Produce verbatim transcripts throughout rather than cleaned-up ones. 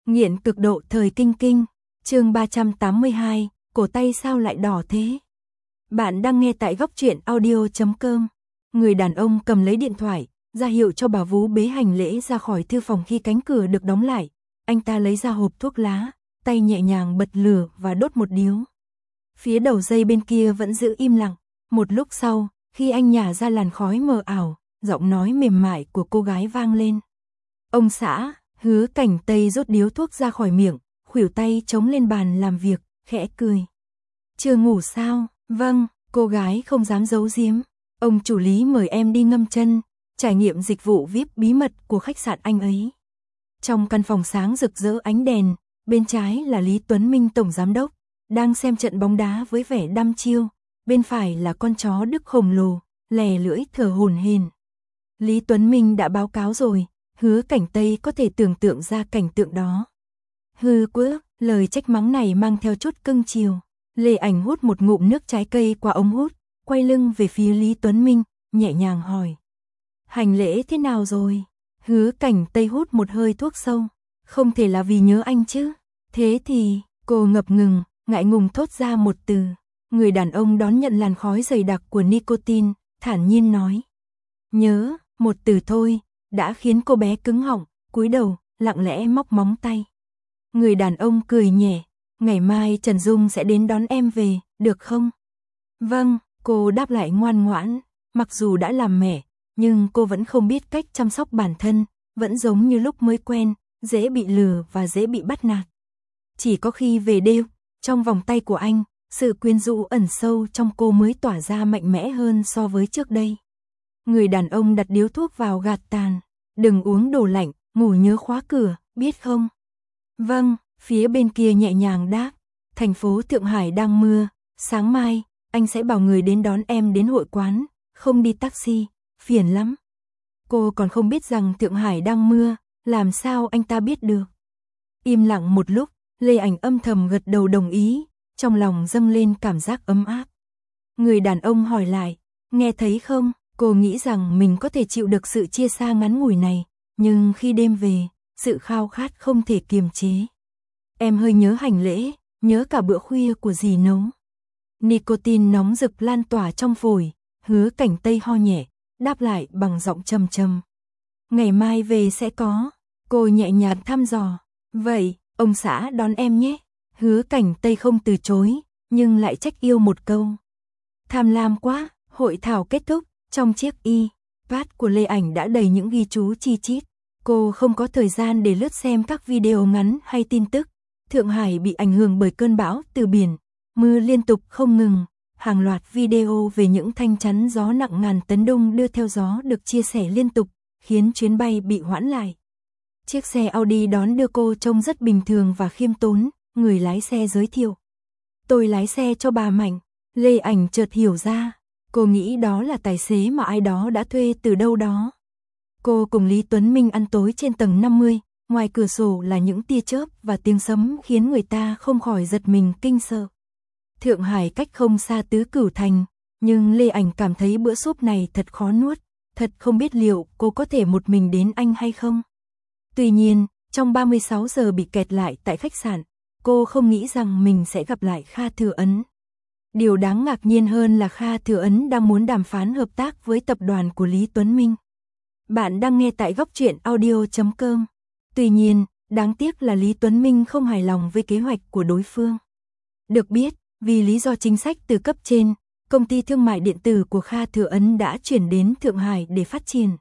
Nghiện cực độ thời kinh kinh, chương ba trăm tám mươi hai, cổ tay sao lại đỏ thế? Bạn đang nghe tại góc truyện audio chấm com. Người đàn ông cầm lấy điện thoại, ra hiệu cho bà vú bế hành lễ ra khỏi thư phòng khi cánh cửa được đóng lại. Anh ta lấy ra hộp thuốc lá, tay nhẹ nhàng bật lửa và đốt một điếu. Phía đầu dây bên kia vẫn giữ im lặng. Một lúc sau, khi anh nhả ra làn khói mờ ảo, giọng nói mềm mại của cô gái vang lên. Ông xã, Hứa Cảnh Tây rút điếu thuốc ra khỏi miệng, khuỷu tay chống lên bàn làm việc, khẽ cười. Chưa ngủ sao? Vâng, cô gái không dám giấu giếm. Ông chủ Lý mời em đi ngâm chân, trải nghiệm dịch vụ vi ai pi bí mật của khách sạn anh ấy. Trong căn phòng sáng rực rỡ ánh đèn, bên trái là Lý Tuấn Minh tổng giám đốc, đang xem trận bóng đá với vẻ đăm chiêu, bên phải là con chó Đức khổng lồ, lè lưỡi thở hổn hển. Lý Tuấn Minh đã báo cáo rồi, Hứa Cảnh Tây có thể tưởng tượng ra cảnh tượng đó. Hư quước, lời trách mắng này mang theo chút cưng chiều. Lê Ảnh hút một ngụm nước trái cây qua ống hút, quay lưng về phía Lý Tuấn Minh, nhẹ nhàng hỏi. Hành lễ thế nào rồi? Hứa Cảnh Tây hút một hơi thuốc sâu. Không thể là vì nhớ anh chứ. Thế thì, cô ngập ngừng, ngại ngùng thốt ra một từ. Người đàn ông đón nhận làn khói dày đặc của nicotine, thản nhiên nói. Nhớ, một từ thôi, đã khiến cô bé cứng họng, cúi đầu, lặng lẽ móc móng tay. Người đàn ông cười nhẹ, ngày mai Trần Dung sẽ đến đón em về, được không? Vâng, cô đáp lại ngoan ngoãn, mặc dù đã làm mẹ, nhưng cô vẫn không biết cách chăm sóc bản thân, vẫn giống như lúc mới quen, dễ bị lừa và dễ bị bắt nạt. Chỉ có khi về đêm, trong vòng tay của anh, sự quyến rũ ẩn sâu trong cô mới tỏa ra mạnh mẽ hơn so với trước đây. Người đàn ông đặt điếu thuốc vào gạt tàn. Đừng uống đồ lạnh, ngủ nhớ khóa cửa, biết không? Vâng, phía bên kia nhẹ nhàng đáp. Thành phố Thượng Hải đang mưa, sáng mai, anh sẽ bảo người đến đón em đến hội quán, không đi taxi, phiền lắm. Cô còn không biết rằng Thượng Hải đang mưa, làm sao anh ta biết được? Im lặng một lúc, Lê Ảnh âm thầm gật đầu đồng ý, trong lòng dâng lên cảm giác ấm áp. Người đàn ông hỏi lại, nghe thấy không? Cô nghĩ rằng mình có thể chịu được sự chia xa ngắn ngủi này, nhưng khi đêm về, sự khao khát không thể kiềm chế. Em hơi nhớ hành lễ, nhớ cả bữa khuya của dì nấu. Nicotine nóng rực lan tỏa trong phổi, Hứa Cảnh Tây ho nhẹ, đáp lại bằng giọng trầm trầm. Ngày mai về sẽ có. Cô nhẹ nhàng thăm dò. Vậy, ông xã đón em nhé. Hứa Cảnh Tây không từ chối, nhưng lại trách yêu một câu. Tham lam quá. Hội thảo kết thúc. Trong chiếc iPad của Lê Ảnh đã đầy những ghi chú chi chít. Cô không có thời gian để lướt xem các video ngắn hay tin tức. Thượng Hải bị ảnh hưởng bởi cơn bão từ biển. Mưa liên tục không ngừng. Hàng loạt video về những thanh chắn gió nặng ngàn tấn đung đưa theo gió được chia sẻ liên tục, khiến chuyến bay bị hoãn lại. Chiếc xe Audi đón đưa cô trông rất bình thường và khiêm tốn, người lái xe giới thiệu. Tôi lái xe cho bà Mạnh. Lê Ảnh chợt hiểu ra. Cô nghĩ đó là tài xế mà ai đó đã thuê từ đâu đó. Cô cùng Lý Tuấn Minh ăn tối trên tầng năm mươi, ngoài cửa sổ là những tia chớp và tiếng sấm khiến người ta không khỏi giật mình kinh sợ. Thượng Hải cách không xa Tứ Cửu Thành, nhưng Lê Ảnh cảm thấy bữa súp này thật khó nuốt, thật không biết liệu cô có thể một mình đến Anh hay không. Tuy nhiên, trong ba mươi sáu giờ bị kẹt lại tại khách sạn, cô không nghĩ rằng mình sẽ gặp lại Kha Thừa Ấn. Điều đáng ngạc nhiên hơn là Kha Thừa Ấn đang muốn đàm phán hợp tác với tập đoàn của Lý Tuấn Minh. Bạn đang nghe tại góc truyện audio chấm com. Tuy nhiên, đáng tiếc là Lý Tuấn Minh không hài lòng với kế hoạch của đối phương. Được biết, vì lý do chính sách từ cấp trên, công ty thương mại điện tử của Kha Thừa Ấn đã chuyển đến Thượng Hải để phát triển.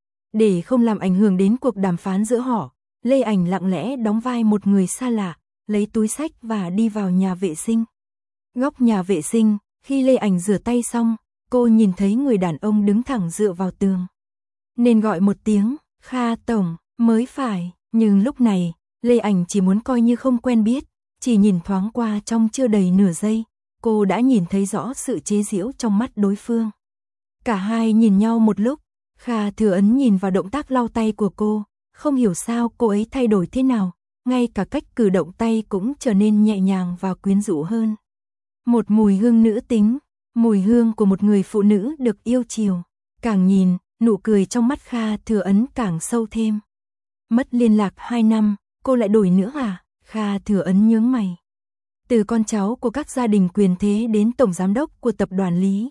Để không làm ảnh hưởng đến cuộc đàm phán giữa họ, Lê Ảnh lặng lẽ đóng vai một người xa lạ, lấy túi xách và đi vào nhà vệ sinh. Góc nhà vệ sinh, khi Lê Ảnh rửa tay xong, cô nhìn thấy người đàn ông đứng thẳng dựa vào tường. Nên gọi một tiếng, Kha Tổng, mới phải, nhưng lúc này, Lê Ảnh chỉ muốn coi như không quen biết, chỉ nhìn thoáng qua trong chưa đầy nửa giây, cô đã nhìn thấy rõ sự chế giễu trong mắt đối phương. Cả hai nhìn nhau một lúc, Kha Thừa Ấn nhìn vào động tác lau tay của cô, không hiểu sao cô ấy thay đổi thế nào, ngay cả cách cử động tay cũng trở nên nhẹ nhàng và quyến rũ hơn. Một mùi hương nữ tính, mùi hương của một người phụ nữ được yêu chiều. Càng nhìn, nụ cười trong mắt Kha Thừa Ấn càng sâu thêm. Mất liên lạc hai năm, cô lại đổi nữa à? Kha Thừa Ấn nhướng mày. Từ con cháu của các gia đình quyền thế đến tổng giám đốc của tập đoàn Lý.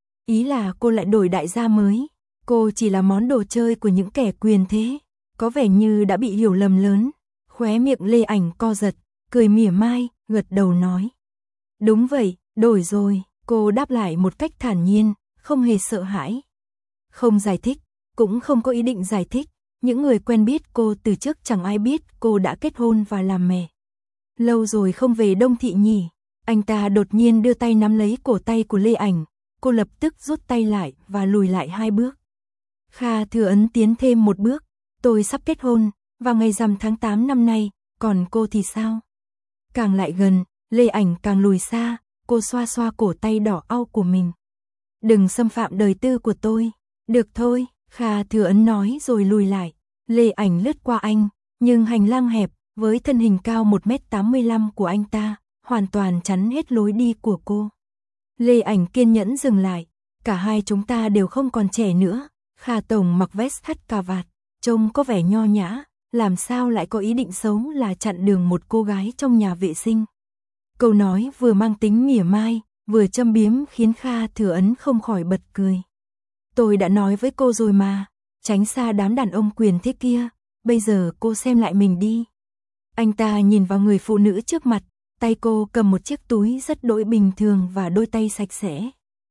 Ý là cô lại đổi đại gia mới. Cô chỉ là món đồ chơi của những kẻ quyền thế. Có vẻ như đã bị hiểu lầm lớn. Khóe miệng Lê Ảnh co giật, cười mỉa mai, gật đầu nói. Đúng vậy, đổi rồi. Cô đáp lại một cách thản nhiên, không hề sợ hãi. Không giải thích, cũng không có ý định giải thích. Những người quen biết cô từ trước chẳng ai biết cô đã kết hôn và làm mẹ. Lâu rồi không về Đông Thị nhỉ? Anh ta đột nhiên đưa tay nắm lấy cổ tay của Lê Ảnh. Cô lập tức rút tay lại và lùi lại hai bước. Kha Thừa Ấn tiến thêm một bước. Tôi sắp kết hôn, vào ngày rằm tháng tám năm nay, còn cô thì sao? Càng lại gần, Lê Ảnh càng lùi xa, cô xoa xoa cổ tay đỏ au của mình. Đừng xâm phạm đời tư của tôi. Được thôi, Kha Thừa Ấn nói rồi lùi lại. Lê Ảnh lướt qua anh, nhưng hành lang hẹp, với thân hình cao một mét tám mươi lăm của anh ta, hoàn toàn chắn hết lối đi của cô. Lê Ảnh kiên nhẫn dừng lại, cả hai chúng ta đều không còn trẻ nữa. Kha tổng mặc vest thắt cà vạt, trông có vẻ nho nhã, làm sao lại có ý định xấu là chặn đường một cô gái trong nhà vệ sinh. Câu nói vừa mang tính mỉa mai, vừa châm biếm khiến Kha Thừa Ấn không khỏi bật cười. Tôi đã nói với cô rồi mà, tránh xa đám đàn ông quyền thế kia, bây giờ cô xem lại mình đi. Anh ta nhìn vào người phụ nữ trước mặt, tay cô cầm một chiếc túi rất đỗi bình thường và đôi tay sạch sẽ.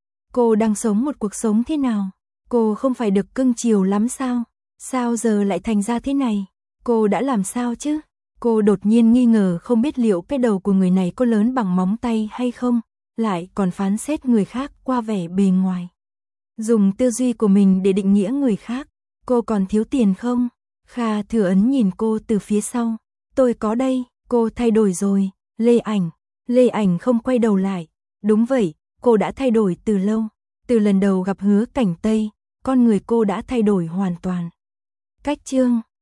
Cô đang sống một cuộc sống thế nào? Cô không phải được cưng chiều lắm sao? Sao giờ lại thành ra thế này? Cô đã làm sao chứ? Cô đột nhiên nghi ngờ không biết liệu cái đầu của người này có lớn bằng móng tay hay không, lại còn phán xét người khác qua vẻ bề ngoài. Dùng tư duy của mình để định nghĩa người khác. Cô còn thiếu tiền không? Kha Thừa Ấn nhìn cô từ phía sau. Tôi có đây, cô thay đổi rồi. Lê Ảnh. Lê Ảnh không quay đầu lại. Đúng vậy, cô đã thay đổi từ lâu. Từ lần đầu gặp Hứa Cảnh Tây, con người cô đã thay đổi hoàn toàn. Cách chương